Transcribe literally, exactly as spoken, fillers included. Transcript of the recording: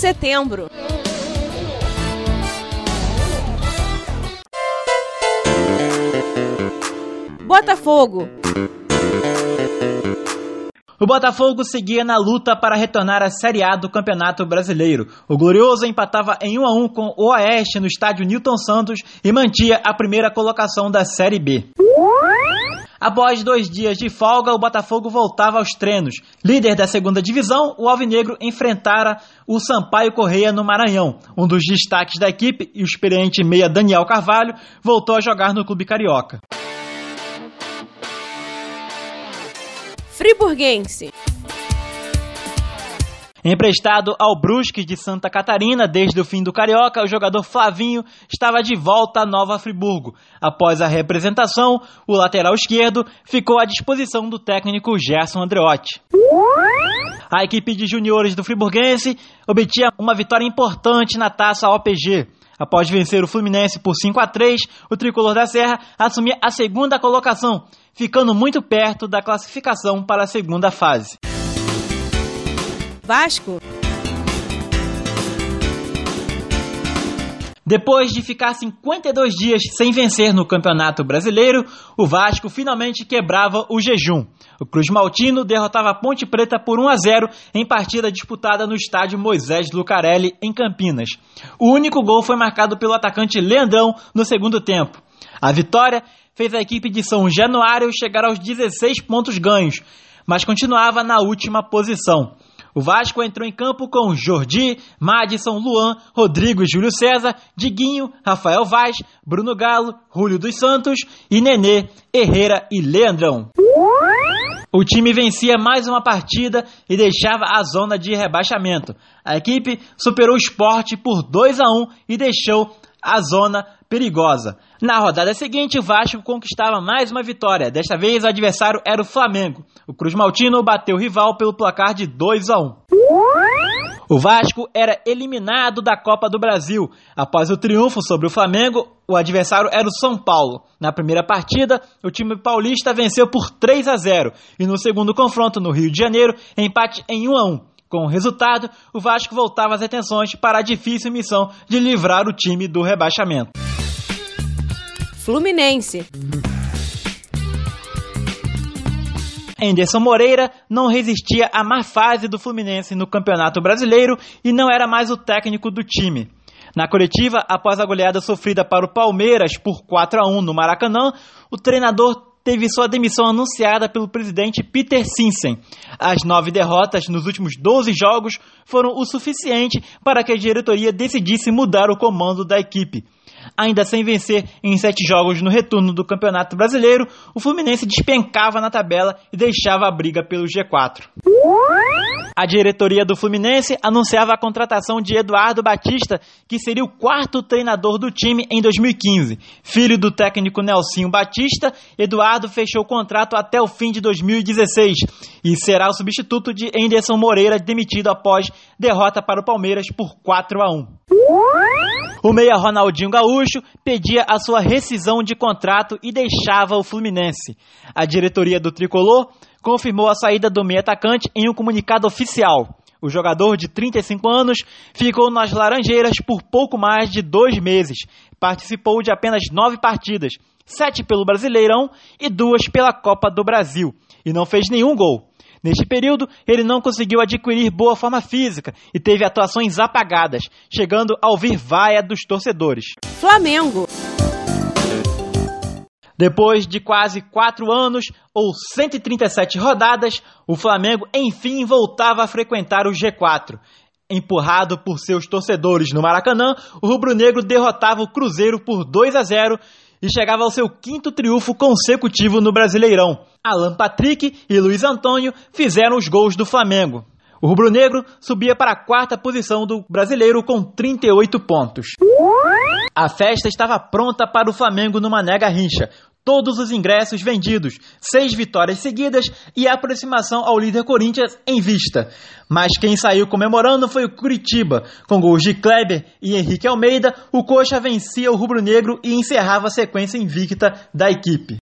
setembro. Botafogo. O Botafogo seguia na luta para retornar à Série A do Campeonato Brasileiro. O Glorioso empatava em um a um com o Oeste no estádio Newton Santos e mantinha a primeira colocação da Série B. Após dois dias de folga, o Botafogo voltava aos treinos. Líder da segunda divisão, o Alvinegro enfrentara o Sampaio Corrêa no Maranhão. Um dos destaques da equipe, e o experiente meia Daniel Carvalho, voltou a jogar no clube carioca. Friburguense. Emprestado ao Brusque de Santa Catarina desde o fim do Carioca, o jogador Flavinho estava de volta a Nova Friburgo. Após a representação, o lateral esquerdo ficou à disposição do técnico Gerson Andreotti. A equipe de juniores do Friburguense obtinha uma vitória importante na Taça O P G. Após vencer o Fluminense por cinco a três, o tricolor da Serra assumia a segunda colocação, ficando muito perto da classificação para a segunda fase. Vasco. Depois de ficar cinquenta e dois dias sem vencer no Campeonato Brasileiro, o Vasco finalmente quebrava o jejum. O Cruz Maltino derrotava a Ponte Preta por um a zero em partida disputada no estádio Moisés Lucarelli, em Campinas. O único gol foi marcado pelo atacante Leandrão no segundo tempo. A vitória fez a equipe de São Januário chegar aos dezesseis pontos ganhos, mas continuava na última posição. O Vasco entrou em campo com Jordi, Madison, Luan, Rodrigo e Júlio César, Diguinho, Rafael Vaz, Bruno Galo, Júlio dos Santos e Nenê, Herrera e Leandrão. O time vencia mais uma partida e deixava a zona de rebaixamento. A equipe superou o Sport por dois a um e deixou a zona perigosa. Na rodada seguinte, o Vasco conquistava mais uma vitória. Desta vez, o adversário era o Flamengo. O Cruz Maltino bateu o rival pelo placar de dois a um. O Vasco era eliminado da Copa do Brasil. Após o triunfo sobre o Flamengo, o adversário era o São Paulo. Na primeira partida, o time paulista venceu por três a zero. E no segundo confronto, no Rio de Janeiro, empate em um a um. Com o resultado, o Vasco voltava as atenções para a difícil missão de livrar o time do rebaixamento. Fluminense. Anderson Moreira não resistia à má fase do Fluminense no Campeonato Brasileiro e não era mais o técnico do time. Na coletiva, após a goleada sofrida para o Palmeiras por quatro a um no Maracanã, o treinador teve sua demissão anunciada pelo presidente Peter Sinsen. As nove derrotas nos últimos doze jogos foram o suficiente para que a diretoria decidisse mudar o comando da equipe. Ainda sem vencer em sete jogos no retorno do Campeonato Brasileiro, o Fluminense despencava na tabela e deixava a briga pelo G quatro. A diretoria do Fluminense anunciava a contratação de Eduardo Batista, que seria o quarto treinador do time em dois mil e quinze. Filho do técnico Nelsinho Batista, Eduardo fechou o contrato até o fim de dois mil e dezesseis e será o substituto de Anderson Moreira, demitido após derrota para o Palmeiras por quatro a um. O meia Ronaldinho Gaúcho pedia a sua rescisão de contrato e deixava o Fluminense. A diretoria do Tricolor confirmou a saída do meia atacante em um comunicado oficial. O jogador de trinta e cinco anos ficou nas Laranjeiras por pouco mais de dois meses. Participou de apenas nove partidas, sete pelo Brasileirão e duas pela Copa do Brasil, e não fez nenhum gol. Neste período, ele não conseguiu adquirir boa forma física e teve atuações apagadas, chegando a ouvir vaia dos torcedores. Flamengo. Depois de quase quatro anos, ou cento e trinta e sete rodadas, o Flamengo enfim voltava a frequentar o G quatro. Empurrado por seus torcedores no Maracanã, o rubro-negro derrotava o Cruzeiro por dois a zero e chegava ao seu quinto triunfo consecutivo no Brasileirão. Alan Patrick e Luiz Antônio fizeram os gols do Flamengo. O rubro-negro subia para a quarta posição do Brasileiro com trinta e oito pontos. A festa estava pronta para o Flamengo no Mané Garrincha. Todos os ingressos vendidos, seis vitórias seguidas e a aproximação ao líder Corinthians em vista. Mas quem saiu comemorando foi o Curitiba. Com gols de Kleber e Henrique Almeida, o Coxa vencia o rubro-negro e encerrava a sequência invicta da equipe.